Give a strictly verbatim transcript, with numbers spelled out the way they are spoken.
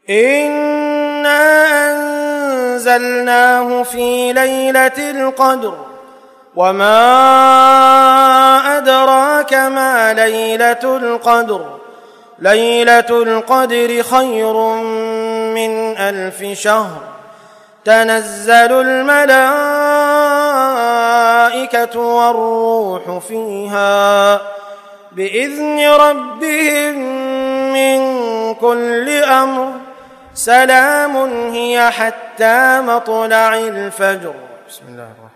إنا أنزلناه في ليلة القدر وما أدراك ما ليلة القدر ليلة القدر خير من ألف شهر تنزل الملائكة والروح فيها بإذن ربهم من كل أمر سلام هي حتى مطلع الفجر. بسم الله الرحمن